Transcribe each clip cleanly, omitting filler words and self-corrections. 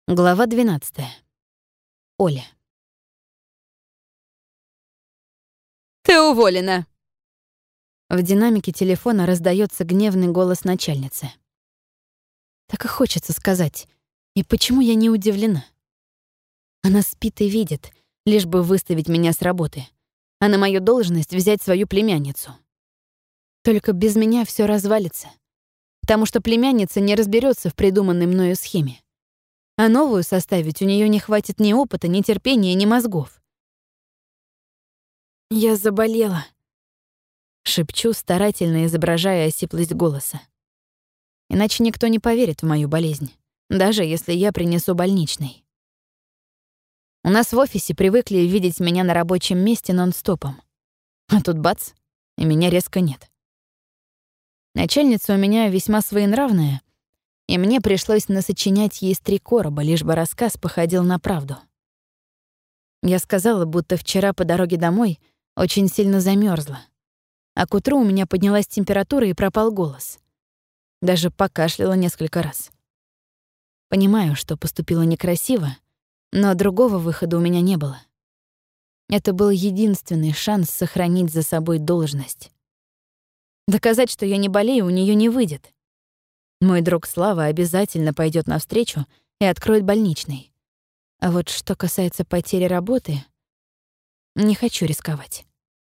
Глава 12. Оля. «Ты уволена!» В динамике телефона раздается гневный голос начальницы. Так и хочется сказать. И почему я не удивлена? Она спит и видит, лишь бы выставить меня с работы, а на мою должность взять свою племянницу. Только без меня все развалится, потому что племянница не разберется в придуманной мною схеме. А новую составить у нее не хватит ни опыта, ни терпения, ни мозгов. «Я заболела», — шепчу, старательно изображая осиплость голоса. Иначе никто не поверит в мою болезнь, даже если я принесу больничный. У нас в офисе привыкли видеть меня на рабочем месте нон-стопом. А тут бац, и меня резко нет. Начальница у меня весьма своенравная, и мне пришлось насочинять ей с 3 короба, лишь бы рассказ походил на правду. Я сказала, будто вчера по дороге домой очень сильно замерзла, а к утру у меня поднялась температура и пропал голос. Даже покашляла несколько раз. Понимаю, что поступила некрасиво, но другого выхода у меня не было. Это был единственный шанс сохранить за собой должность. Доказать, что я не болею, у нее не выйдет. Мой друг Слава обязательно пойдет навстречу и откроет больничный. А вот что касается потери работы, не хочу рисковать.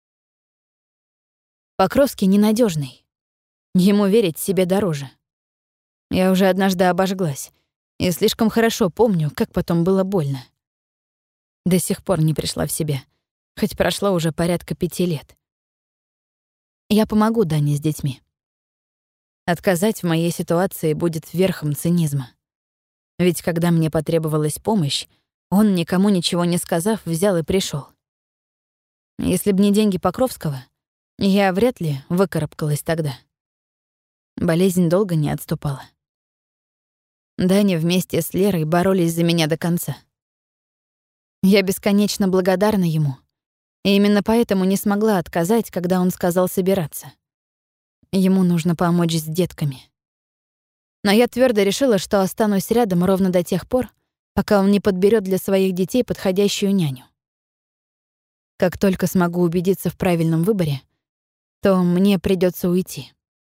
Покровский ненадежный. Ему верить себе дороже. Я уже однажды обожглась и слишком хорошо помню, как потом было больно. До сих пор не пришла в себя, хоть прошло уже порядка 5 лет. Я помогу Дане с детьми. Отказать в моей ситуации будет верхом цинизма. Ведь когда мне потребовалась помощь, он, никому ничего не сказав, взял и пришел. Если б не деньги Покровского, я вряд ли выкарабкалась тогда. Болезнь долго не отступала. Даня вместе с Лерой боролись за меня до конца. Я бесконечно благодарна ему, и именно поэтому не смогла отказать, когда он сказал собираться. Ему нужно помочь с детками. Но я твердо решила, что останусь рядом ровно до тех пор, пока он не подберет для своих детей подходящую няню. Как только смогу убедиться в правильном выборе, то мне придется уйти.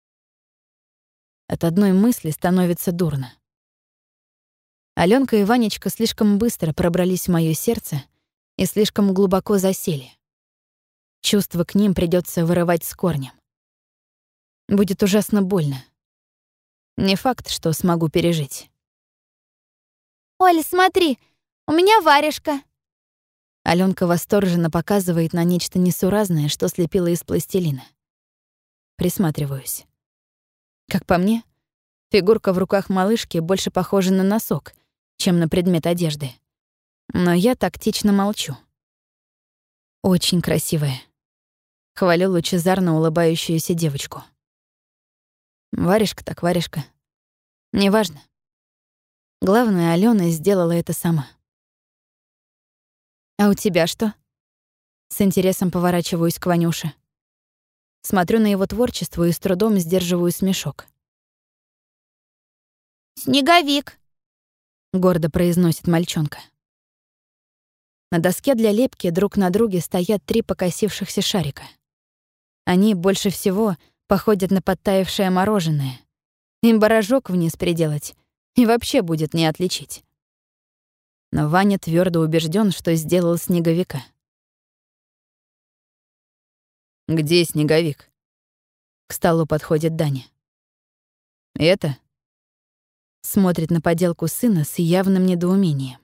От одной мысли становится дурно. Алёнка и Ванечка слишком быстро пробрались в моё сердце и слишком глубоко засели. Чувства к ним придется вырывать с корнем. Будет ужасно больно. Не факт, что смогу пережить. «Оля, смотри, у меня варежка!» Алёнка восторженно показывает на нечто несуразное, что слепила из пластилина. Присматриваюсь. Как по мне, фигурка в руках малышки больше похожа на носок, чем на предмет одежды. Но я тактично молчу. Очень красивая. Хвалю лучезарно улыбающуюся девочку. Варежка так варежка. Неважно. Главное, Алёна сделала это сама. «А у тебя что?» С интересом поворачиваюсь к Ванюше. Смотрю на его творчество и с трудом сдерживаю смешок. «Снеговик!» — гордо произносит мальчонка. На доске для лепки друг на друге стоят 3 покосившихся шарика. Они больше всего походят на подтаявшее мороженое. Им бы рожок вниз приделать, и вообще будет не отличить. Но Ваня твердо убежден, что сделал снеговика. «Где снеговик?» К столу подходит Даня. «Это?» Смотрит на поделку сына с явным недоумением.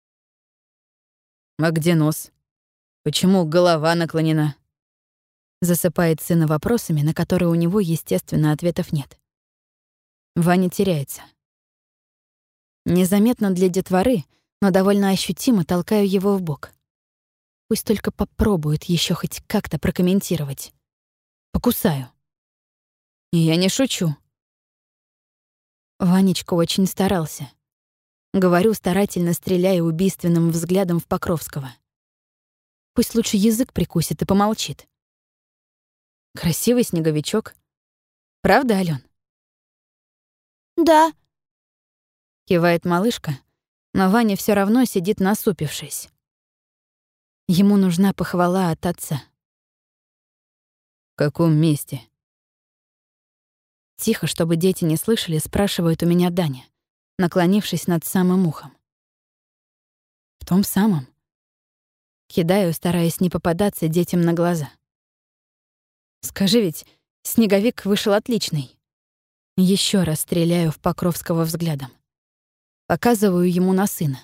«А где нос? Почему голова наклонена?» Засыпает сына вопросами, на которые у него, естественно, ответов нет. Ваня теряется. Незаметно для детворы, но довольно ощутимо толкаю его в бок. Пусть только попробует еще хоть как-то прокомментировать. Покусаю. И я не шучу. Ванечка очень старался. Говорю, старательно стреляя убийственным взглядом в Покровского. Пусть лучше язык прикусит и помолчит. Красивый снеговичок. Правда, Алён? «Да». Кивает малышка, Но Ваня все равно сидит насупившись. Ему нужна похвала от отца. В каком месте? Тихо, чтобы дети не слышали, спрашивает у меня Даня, наклонившись над самым ухом. В том самом. Кидаю, стараясь не попадаться детям на глаза. Скажи ведь, снеговик вышел отличный. Еще раз стреляю в Покровского взглядом. Показываю ему на сына.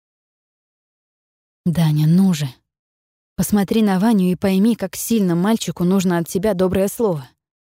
«Даня, ну же. Посмотри на Ваню и пойми, как сильно мальчику нужно от тебя доброе слово».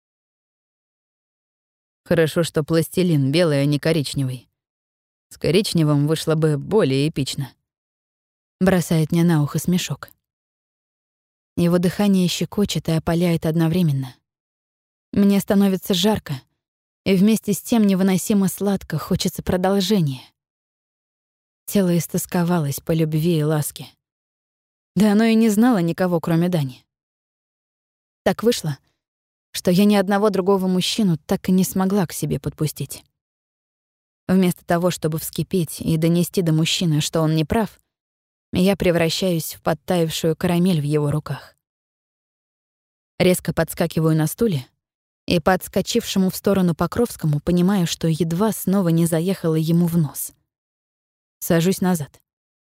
Хорошо, что пластилин белый, а не коричневый. С коричневым вышло бы более эпично. Бросает мне на ухо смешок. Его дыхание щекочет и опаляет одновременно. Мне становится жарко, и вместе с тем невыносимо сладко, хочется продолжения. Тело истосковалось по любви и ласке. Да оно и не знало никого, кроме Дани. Так вышло, что я ни одного другого мужчину так и не смогла к себе подпустить. Вместо того, чтобы вскипеть и донести до мужчины, что он не прав, я превращаюсь в подтаявшую карамель в его руках. Резко подскакиваю на стуле и по отскочившему в сторону Покровскому понимаю, что едва снова не заехала ему в нос. Сажусь назад.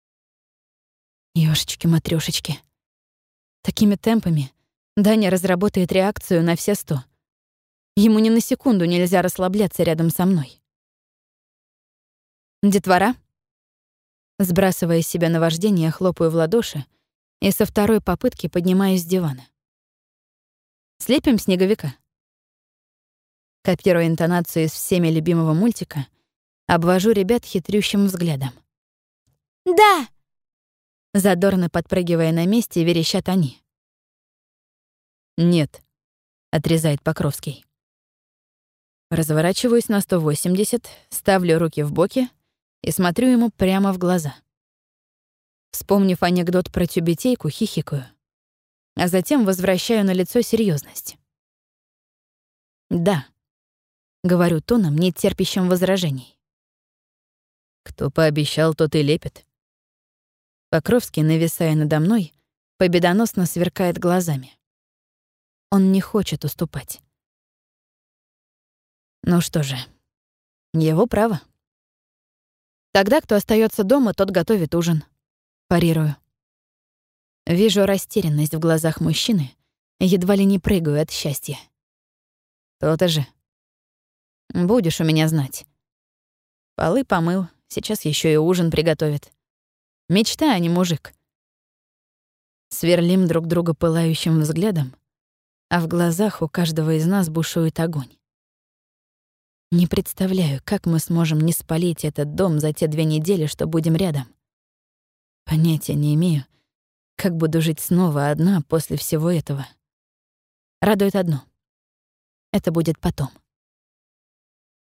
Ёшечки-матрёшечки. Такими темпами Даня разработает реакцию на все 100. Ему ни на секунду нельзя расслабляться рядом со мной. «Детвора?» Сбрасывая с себя наваждение, хлопаю в ладоши и со второй попытки поднимаюсь с дивана. «Слепим снеговика?» Копируя интонацию из всеми любимого мультика, обвожу ребят хитрющим взглядом. Да! Задорно подпрыгивая на месте, верещат они. Нет, Отрезает Покровский. Разворачиваюсь на 180, ставлю руки в боки и смотрю ему прямо в глаза. Вспомнив анекдот про тюбетейку, хихикаю, а затем возвращаю на лицо серьезность. «Да», — говорю тоном, не терпящим возражений. кто пообещал, тот и лепит. Покровский, нависая надо мной, победоносно сверкает глазами. Он не хочет уступать. Ну что же, его право. Тогда, кто остается дома, тот готовит ужин. Парирую. Вижу растерянность в глазах мужчины, едва ли не прыгаю от счастья. То-то же. Будешь у меня знать. Полы помыл, сейчас еще и ужин приготовит. Мечта, а не мужик. Сверлим друг друга пылающим взглядом, а в глазах у каждого из нас бушует огонь. Не представляю, как мы сможем не спалить этот дом за те 2 недели, что будем рядом. Понятия не имею, как буду жить снова одна после всего этого. Радует одно. Это будет потом.